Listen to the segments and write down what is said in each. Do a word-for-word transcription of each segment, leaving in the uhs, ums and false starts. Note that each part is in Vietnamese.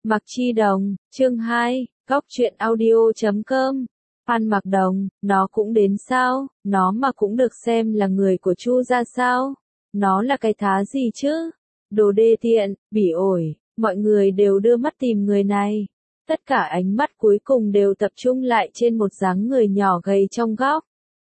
Mạc Chi Đồng, chương hai, góc truyện audio chấm com. Phan Mạc Đồng, nó cũng đến sao, nó mà cũng được xem là người của Chu gia sao? Nó là cái thá gì chứ? Đồ đê tiện, bỉ ổi, mọi người đều đưa mắt tìm người này. Tất cả ánh mắt cuối cùng đều tập trung lại trên một dáng người nhỏ gầy trong góc.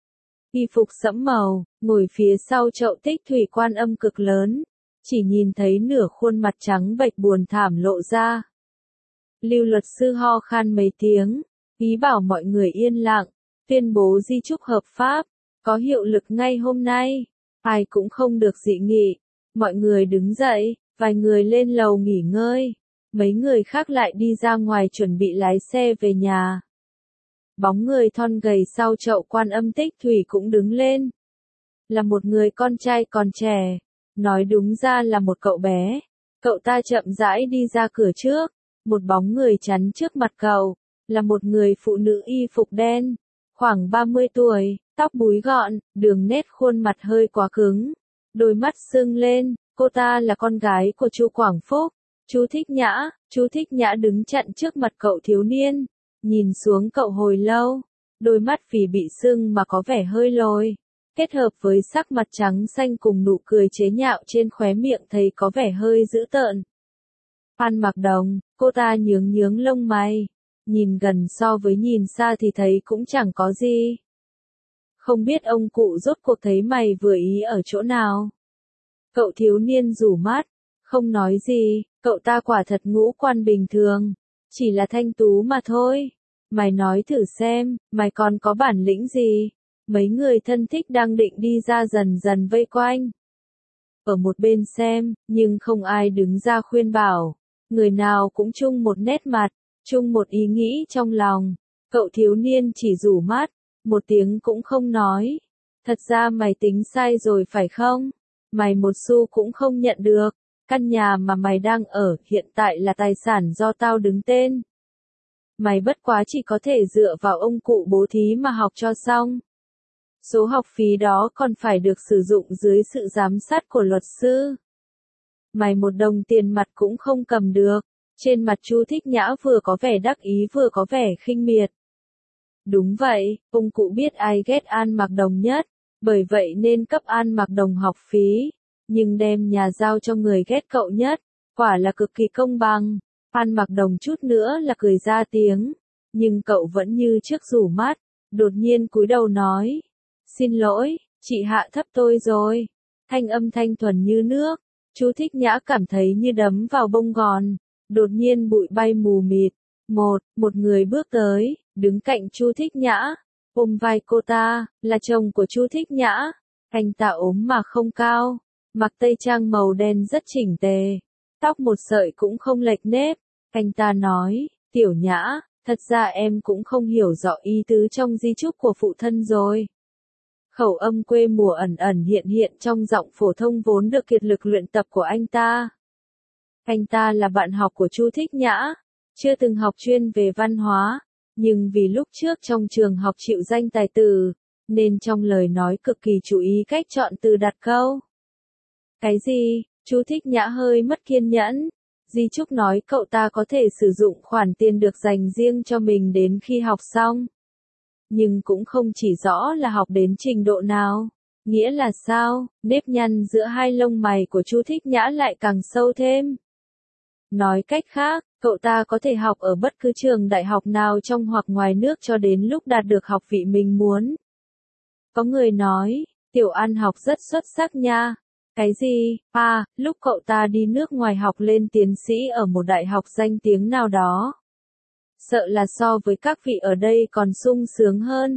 Y phục sẫm màu, ngồi phía sau chậu tích thủy Quan Âm cực lớn, chỉ nhìn thấy nửa khuôn mặt trắng bệch buồn thảm lộ ra. Lưu luật sư ho khan mấy tiếng, ý bảo mọi người yên lặng, tuyên bố di chúc hợp pháp, có hiệu lực ngay hôm nay, ai cũng không được dị nghị. Mọi người đứng dậy, vài người lên lầu nghỉ ngơi, mấy người khác lại đi ra ngoài chuẩn bị lái xe về nhà. Bóng người thon gầy sau chậu Quan Âm tích thủy cũng đứng lên. Là một người con trai còn trẻ, nói đúng ra là một cậu bé. Cậu ta chậm rãi đi ra cửa trước, một bóng người chắn trước mặt cậu, là một người phụ nữ y phục đen, khoảng ba mươi tuổi, tóc búi gọn, đường nét khuôn mặt hơi quá cứng, đôi mắt sưng lên. Cô ta là con gái của Chu Quảng Phúc, Chu Thích Nhã. Chu Thích Nhã đứng chặn trước mặt cậu thiếu niên, nhìn xuống cậu hồi lâu, đôi mắt vì bị sưng mà có vẻ hơi lồi, kết hợp với sắc mặt trắng xanh cùng nụ cười chế nhạo trên khóe miệng thấy có vẻ hơi dữ tợn. Phan Mạc Đồng, cô ta nhướng nhướng lông mày, nhìn gần so với nhìn xa thì thấy cũng chẳng có gì. Không biết ông cụ rốt cuộc thấy mày vừa ý ở chỗ nào? Cậu thiếu niên rủ mắt, không nói gì, cậu ta quả thật ngũ quan bình thường, chỉ là thanh tú mà thôi. Mày nói thử xem, mày còn có bản lĩnh gì? Mấy người thân thích đang định đi ra dần dần vây quanh. Ở một bên xem, nhưng không ai đứng ra khuyên bảo. Người nào cũng chung một nét mặt, chung một ý nghĩ trong lòng. Cậu thiếu niên chỉ rủ mắt, một tiếng cũng không nói. Thật ra mày tính sai rồi phải không? Mày một xu cũng không nhận được. Căn nhà mà mày đang ở hiện tại là tài sản do tao đứng tên. Mày bất quá chỉ có thể dựa vào ông cụ bố thí mà học cho xong. Số học phí đó còn phải được sử dụng dưới sự giám sát của luật sư. Mày một đồng tiền mặt cũng không cầm được. Trên mặt Chu Thích Nhã vừa có vẻ đắc ý vừa có vẻ khinh miệt. Đúng vậy, ông cụ biết ai ghét An Mạc Đồng nhất, bởi vậy nên cấp An Mạc Đồng học phí, nhưng đem nhà giao cho người ghét cậu nhất, quả là cực kỳ công bằng. An Mạc Đồng chút nữa là cười ra tiếng, nhưng cậu vẫn như trước rủ mắt, đột nhiên cúi đầu nói, xin lỗi, chị hạ thấp tôi rồi. Thanh âm thanh thuần như nước, Chu Thích Nhã cảm thấy như đấm vào bông gòn, đột nhiên bụi bay mù mịt. Một, một người bước tới, đứng cạnh Chu Thích Nhã, ôm vai cô ta, là chồng của Chu Thích Nhã. Anh ta ốm mà không cao, mặc tây trang màu đen rất chỉnh tề, tóc một sợi cũng không lệch nếp. Anh ta nói, Tiểu Nhã, thật ra em cũng không hiểu rõ ý tứ trong di chúc của phụ thân rồi. Khẩu âm quê mùa ẩn ẩn hiện hiện trong giọng phổ thông vốn được kiệt lực luyện tập của anh ta. Anh ta là bạn học của Chu Thích Nhã, chưa từng học chuyên về văn hóa, nhưng vì lúc trước trong trường học chịu danh tài tử, nên trong lời nói cực kỳ chú ý cách chọn từ đặt câu. Cái gì? Chu Thích Nhã hơi mất kiên nhẫn. Di chúc nói cậu ta có thể sử dụng khoản tiền được dành riêng cho mình đến khi học xong. Nhưng cũng không chỉ rõ là học đến trình độ nào. Nghĩa là sao? Nếp nhăn giữa hai lông mày của Chu Thích Nhã lại càng sâu thêm. Nói cách khác, cậu ta có thể học ở bất cứ trường đại học nào trong hoặc ngoài nước cho đến lúc đạt được học vị mình muốn. Có người nói, Tiểu An học rất xuất sắc nha. Cái gì? À, lúc cậu ta đi nước ngoài học lên tiến sĩ ở một đại học danh tiếng nào đó. Sợ là so với các vị ở đây còn sung sướng hơn.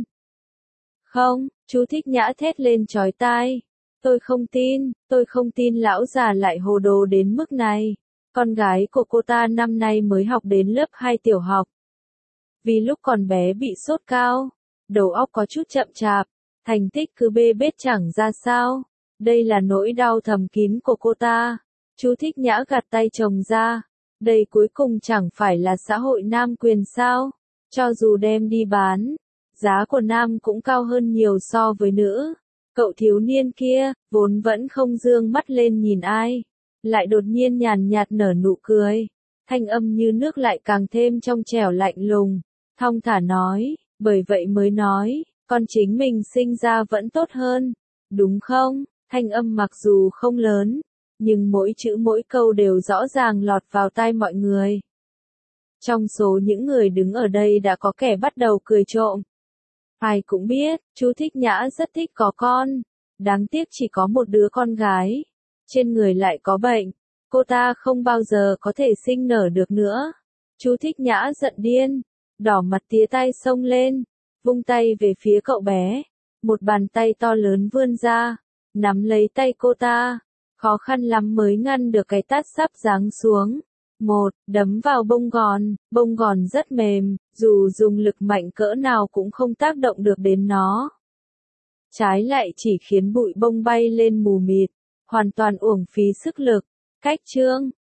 Không, Chu Thích Nhã thét lên chói tai. Tôi không tin, tôi không tin lão già lại hồ đồ đến mức này. Con gái của cô ta năm nay mới học đến lớp hai tiểu học. Vì lúc còn bé bị sốt cao, đầu óc có chút chậm chạp, thành tích cứ bê bết chẳng ra sao. Đây là nỗi đau thầm kín của cô ta. Chu Thích Nhã gạt tay chồng ra. Đây cuối cùng chẳng phải là xã hội nam quyền sao? Cho dù đem đi bán, giá của nam cũng cao hơn nhiều so với nữ. Cậu thiếu niên kia, vốn vẫn không dương mắt lên nhìn ai, lại đột nhiên nhàn nhạt nở nụ cười. Thanh âm như nước lại càng thêm trong trẻo lạnh lùng, thong thả nói, bởi vậy mới nói, con chính mình sinh ra vẫn tốt hơn, đúng không? Thanh âm mặc dù không lớn, nhưng mỗi chữ mỗi câu đều rõ ràng lọt vào tai mọi người. Trong số những người đứng ở đây đã có kẻ bắt đầu cười trộm. Ai cũng biết, chú Thích Nhã rất thích có con, đáng tiếc chỉ có một đứa con gái, trên người lại có bệnh, cô ta không bao giờ có thể sinh nở được nữa. Chú Thích Nhã giận điên, đỏ mặt tía tay xông lên, vung tay về phía cậu bé, một bàn tay to lớn vươn ra, nắm lấy tay cô ta, khó khăn lắm mới ngăn được cái tát sắp giáng xuống. Một, đấm vào bông gòn, bông gòn rất mềm, dù dùng lực mạnh cỡ nào cũng không tác động được đến nó. Trái lại chỉ khiến bụi bông bay lên mù mịt, hoàn toàn uổng phí sức lực. Cách chương